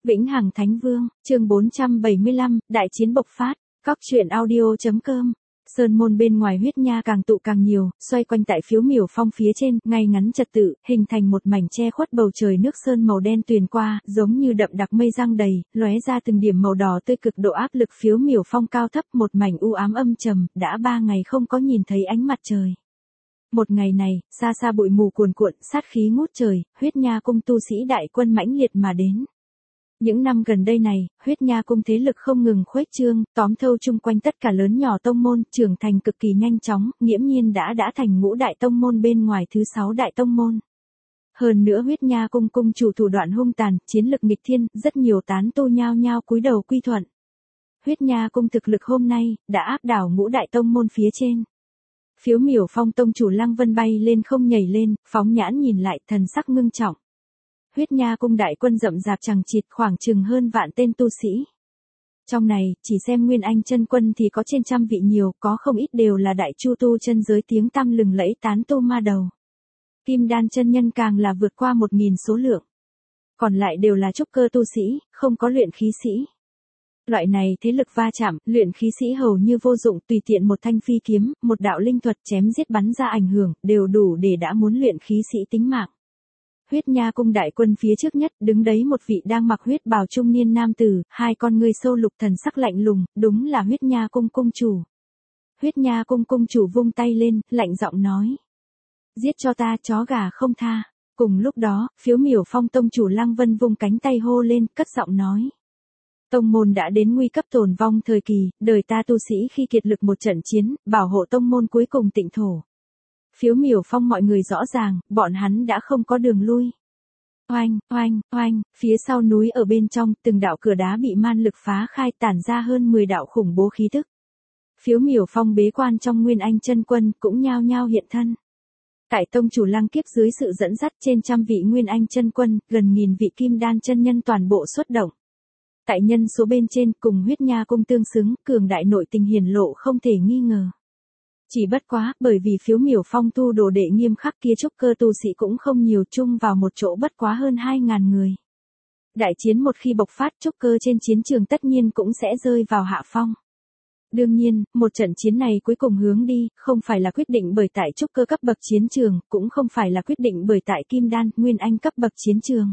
Vĩnh Hằng Thánh Vương, chương 475, đại chiến bộc phát, Cóc truyện audio.com. Sơn môn bên ngoài huyết nha càng tụ càng nhiều, xoay quanh tại phiếu miểu phong phía trên, ngay ngắn trật tự, hình thành một mảnh che khuất bầu trời nước sơn màu đen tuyền qua, giống như đậm đặc mây giăng đầy, lóe ra từng điểm màu đỏ tươi cực độ áp lực phiếu miểu phong cao thấp, một mảnh u ám âm trầm, đã 3 ngày không có nhìn thấy ánh mặt trời. Một ngày này, xa xa bụi mù cuồn cuộn, sát khí ngút trời, huyết nha cung tu sĩ đại quân mãnh liệt mà đến. Những năm gần đây này, huyết nha cung thế lực không ngừng khuếch trương, tóm thâu chung quanh tất cả lớn nhỏ tông môn, trưởng thành cực kỳ nhanh chóng, nghiễm nhiên đã thành ngũ đại tông môn bên ngoài thứ 6 đại tông môn. Hơn nữa huyết nha cung cung chủ thủ đoạn hung tàn, chiến lực nghịch thiên, rất nhiều tán tu nhao nhao cúi đầu quy thuận. Huyết nha cung thực lực hôm nay, đã áp đảo ngũ đại tông môn phía trên. Phiếu miểu phong tông chủ Lăng Vân bay lên không nhảy lên, phóng nhãn nhìn lại, thần sắc ngưng trọng. Huyết nha cung đại quân rậm rạp chằng chịt, khoảng chừng hơn vạn tên tu sĩ. Trong này, chỉ xem Nguyên Anh chân quân thì có trên trăm vị nhiều, có không ít đều là đại chu tu chân giới tiếng tăm lừng lẫy tán tu ma đầu. Kim đan chân nhân càng là vượt qua 1000 số lượng. Còn lại đều là trúc cơ tu sĩ, không có luyện khí sĩ. Loại này thế lực va chạm, luyện khí sĩ hầu như vô dụng, tùy tiện một thanh phi kiếm, một đạo linh thuật chém giết bắn ra ảnh hưởng, đều đủ để đã muốn luyện khí sĩ tính mạng. Huyết nha cung đại quân phía trước nhất, đứng đấy một vị đang mặc huyết bào trung niên nam tử, hai con ngươi sâu lục thần sắc lạnh lùng, đúng là huyết nha cung cung chủ. Huyết nha cung cung chủ vung tay lên, lạnh giọng nói. Giết cho ta, chó gà không tha. Cùng lúc đó, phiếu miểu phong tông chủ Lăng Vân vung cánh tay hô lên, cất giọng nói. Tông môn đã đến nguy cấp tồn vong thời kỳ, đời ta tu sĩ khi kiệt lực một trận chiến, bảo hộ tông môn cuối cùng tịnh thổ. Phiếu miểu phong mọi người rõ ràng, bọn hắn đã không có đường lui. Oanh, oanh, oanh, phía sau núi ở bên trong, từng đạo cửa đá bị man lực phá khai, tản ra hơn 10 đạo khủng bố khí tức. Phiếu miểu phong bế quan trong Nguyên Anh chân quân cũng nhao nhao hiện thân. Tại tông chủ Lăng Kiếp dưới sự dẫn dắt trên trăm vị Nguyên Anh chân quân, gần 1000 vị kim đan chân nhân toàn bộ xuất động. Tại nhân số bên trên cùng huyết nha cung tương xứng, cường đại nội tình hiển lộ không thể nghi ngờ. Chỉ bất quá, bởi vì phiếu miểu phong tu đồ đệ nghiêm khắc kia trúc cơ tu sĩ cũng không nhiều, chung vào một chỗ bất quá hơn 2000 người. Đại chiến một khi bộc phát, trúc cơ trên chiến trường tất nhiên cũng sẽ rơi vào hạ phong. Đương nhiên, một trận chiến này cuối cùng hướng đi, không phải là quyết định bởi tại trúc cơ cấp bậc chiến trường, cũng không phải là quyết định bởi tại kim đan, nguyên anh cấp bậc chiến trường.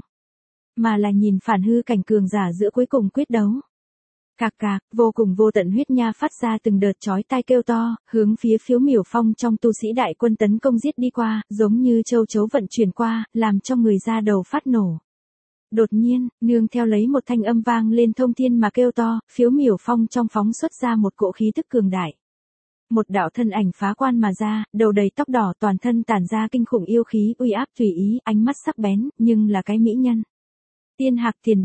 Mà là nhìn phản hư cảnh cường giả giữa cuối cùng quyết đấu. Cạc cạc, vô cùng vô tận huyết nha phát ra từng đợt chói tai kêu to, hướng phía phiếu miểu phong trong tu sĩ đại quân tấn công giết đi qua, giống như châu chấu vận chuyển qua, làm cho người ra đầu phát nổ. Đột nhiên, nương theo lấy một thanh âm vang lên thông thiên mà kêu to, phiếu miểu phong trong phóng xuất ra một cỗ khí tức cường đại. Một đạo thân ảnh phá quan mà ra, đầu đầy tóc đỏ, toàn thân tản ra kinh khủng yêu khí, uy áp tùy ý, ánh mắt sắc bén, nhưng là cái mỹ nhân. Tiên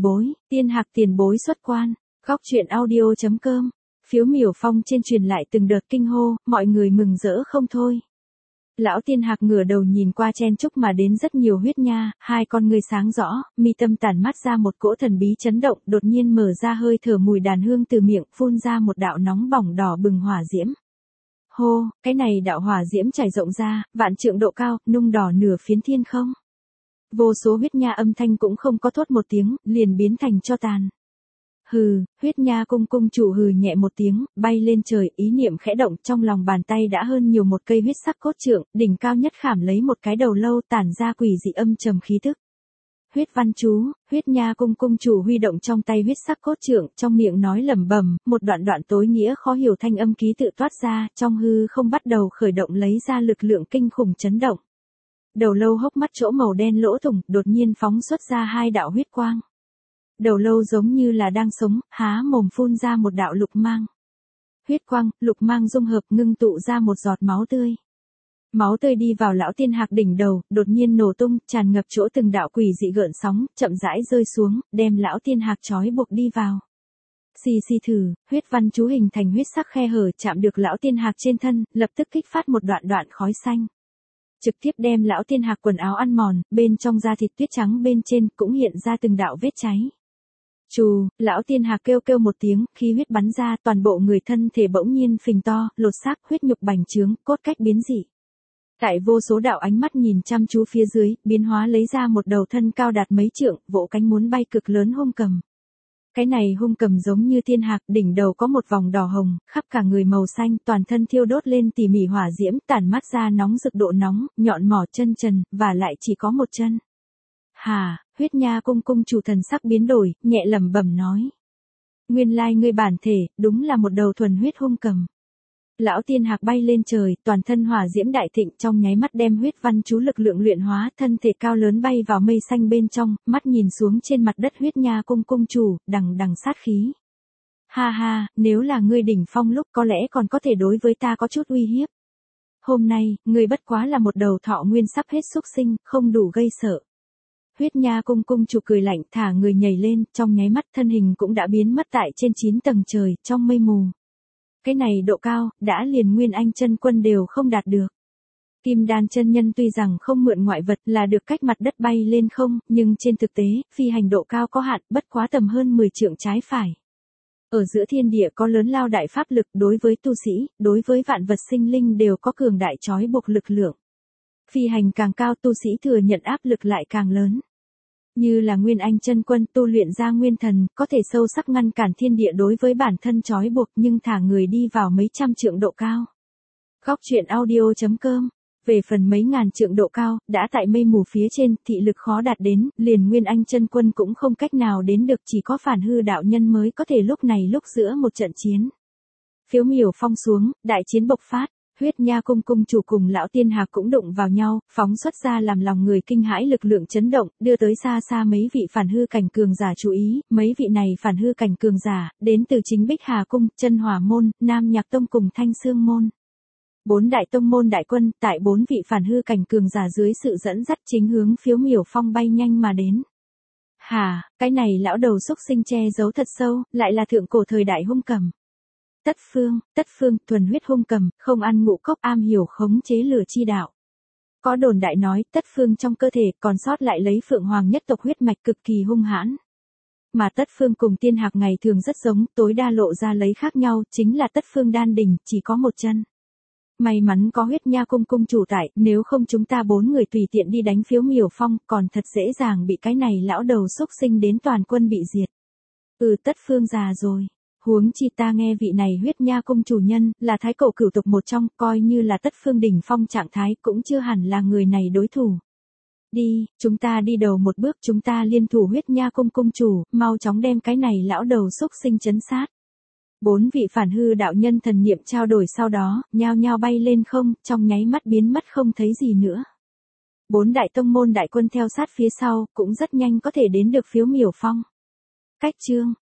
Hạc tiền bối xuất quan. Cóc truyện audio.com. Phiếu miểu phong trên truyền lại từng đợt kinh hô, mọi người mừng rỡ không thôi. Lão Tiên Hạc ngửa đầu nhìn qua chen chúc mà đến rất nhiều huyết nha, hai con ngươi sáng rõ, mi tâm tản mắt ra một cỗ thần bí chấn động, đột nhiên mở ra hơi thở mùi đàn hương từ miệng, phun ra một đạo nóng bỏng đỏ bừng hỏa diễm. Hô, cái này đạo hỏa diễm trải rộng ra, vạn trượng độ cao, nung đỏ nửa phiến thiên không. Vô số huyết nha âm thanh cũng không có thốt một tiếng, liền biến thành tro tàn. Hừ, huyết nha cung cung chủ hừ nhẹ một tiếng, bay lên trời, ý niệm khẽ động, trong lòng bàn tay đã hơn nhiều một cây huyết sắc cốt trượng, đỉnh cao nhất khảm lấy một cái đầu lâu, tản ra quỷ dị âm trầm khí tức. Huyết văn chú, huyết nha cung cung chủ huy động trong tay huyết sắc cốt trượng, trong miệng nói lẩm bẩm, một đoạn tối nghĩa khó hiểu thanh âm ký tự toát ra, trong hư không bắt đầu khởi động lấy ra lực lượng kinh khủng chấn động. Đầu lâu hốc mắt chỗ màu đen lỗ thủng, đột nhiên phóng xuất ra hai đạo huyết quang. Đầu lâu giống như là đang sống, há mồm phun ra một đạo lục mang. Huyết quang, lục mang dung hợp ngưng tụ ra một giọt máu tươi. Máu tươi đi vào lão Tiên Hạc đỉnh đầu, đột nhiên nổ tung, tràn ngập chỗ từng đạo quỷ dị gợn sóng, chậm rãi rơi xuống, đem lão Tiên Hạc trói buộc đi vào. Xì xì thử, huyết văn chú hình thành huyết sắc khe hở chạm được lão Tiên Hạc trên thân, lập tức kích phát một đoạn khói xanh. Trực tiếp đem lão Tiên Hạc quần áo ăn mòn, bên trong da thịt tuyết trắng bên trên cũng hiện ra từng đạo vết cháy. Chù, lão Tiên Hạc kêu một tiếng, khi huyết bắn ra, toàn bộ người thân thể bỗng nhiên phình to, lột xác, huyết nhục bành trướng, cốt cách biến dị. Tại vô số đạo ánh mắt nhìn chăm chú phía dưới, biến hóa lấy ra một đầu thân cao đạt mấy trượng, vỗ cánh muốn bay cực lớn hung cầm. Cái này hung cầm giống như thiên hạc, đỉnh đầu có một vòng đỏ hồng, khắp cả người màu xanh, toàn thân thiêu đốt lên tỉ mỉ hỏa diễm, tản mát ra nóng rực độ nóng, nhọn mỏ chân trần, và lại chỉ có một chân. Hà, Huyết Nha cung cung chủ thần sắc biến đổi, nhẹ lẩm bẩm nói. Nguyên lai ngươi bản thể, đúng là một đầu thuần huyết hung cầm. Lão tiên hạc bay lên trời, toàn thân hỏa diễm đại thịnh, trong nháy mắt đem huyết văn chú lực lượng luyện hóa, thân thể cao lớn bay vào mây xanh bên trong, mắt nhìn xuống trên mặt đất Huyết Nha cung cung chủ, đằng đằng sát khí. Ha ha, nếu là ngươi đỉnh phong lúc có lẽ còn có thể đối với ta có chút uy hiếp. Hôm nay, ngươi bất quá là một đầu thọ nguyên sắp hết xúc sinh, không đủ gây sợ. Huyết Nha cung cung chủ cười lạnh, thả người nhảy lên, trong nháy mắt thân hình cũng đã biến mất tại trên 9 tầng trời, trong mây mù. Cái này độ cao, đã liền Nguyên Anh chân quân đều không đạt được. Kim Đan chân nhân tuy rằng không mượn ngoại vật là được cách mặt đất bay lên không, nhưng trên thực tế, phi hành độ cao có hạn, bất quá tầm hơn 10 trượng trái phải. Ở giữa thiên địa có lớn lao đại pháp lực, đối với tu sĩ, đối với vạn vật sinh linh đều có cường đại trói buộc lực lượng. Phi hành càng cao, tu sĩ thừa nhận áp lực lại càng lớn. Như là Nguyên Anh chân quân tu luyện ra nguyên thần, có thể sâu sắc ngăn cản thiên địa đối với bản thân trói buộc, nhưng thả người đi vào mấy trăm trượng độ cao. Góc truyện audio.com. Về phần mấy ngàn trượng độ cao, đã tại mây mù phía trên, thị lực khó đạt đến, liền Nguyên Anh chân quân cũng không cách nào đến được, chỉ có Phản Hư đạo nhân mới có thể lúc này lúc giữa một trận chiến. Phiếu miểu phong xuống, đại chiến bộc phát. Huyết Nha cung cung chủ cùng lão tiên hạc cũng đụng vào nhau, phóng xuất ra làm lòng người kinh hãi lực lượng chấn động, đưa tới xa xa mấy vị phản hư cảnh cường giả chú ý, mấy vị này phản hư cảnh cường giả, đến từ chính Bích Hà cung, Chân Hỏa môn, Nam Nhạc tông cùng Thanh Xương môn. 4 đại tông môn đại quân, tại 4 vị phản hư cảnh cường giả dưới sự dẫn dắt chính hướng phiếu miểu phong bay nhanh mà đến. Hà, cái này lão đầu xúc sinh che giấu thật sâu, lại là thượng cổ thời đại hung cầm. Tất phương, thuần huyết hung cầm, không ăn ngũ cốc, am hiểu khống chế lửa chi đạo. Có đồn đại nói, tất phương trong cơ thể còn sót lại lấy phượng hoàng nhất tộc huyết mạch cực kỳ hung hãn. Mà tất phương cùng tiên hạc ngày thường rất giống, tối đa lộ ra lấy khác nhau, chính là tất phương đan đỉnh, chỉ có một chân. May mắn có Huyết Nha cung cung chủ tại, nếu không chúng ta 4 người tùy tiện đi đánh phiếu miểu phong, còn thật dễ dàng bị cái này lão đầu xúc sinh đến toàn quân bị diệt. Tất phương già rồi. Huống chi ta nghe vị này Huyết Nha cung chủ nhân, là thái cổ cửu tộc một trong, coi như là tất phương đỉnh phong trạng thái, cũng chưa hẳn là người này đối thủ. Đi, chúng ta đi đầu một bước, chúng ta liên thủ Huyết Nha cung cung chủ, mau chóng đem cái này lão đầu xúc sinh trấn sát. 4 vị phản hư đạo nhân thần niệm trao đổi sau đó, nhao nhao bay lên không, trong nháy mắt biến mất không thấy gì nữa. 4 đại tông môn đại quân theo sát phía sau, cũng rất nhanh có thể đến được phiếu miểu phong. Cách chương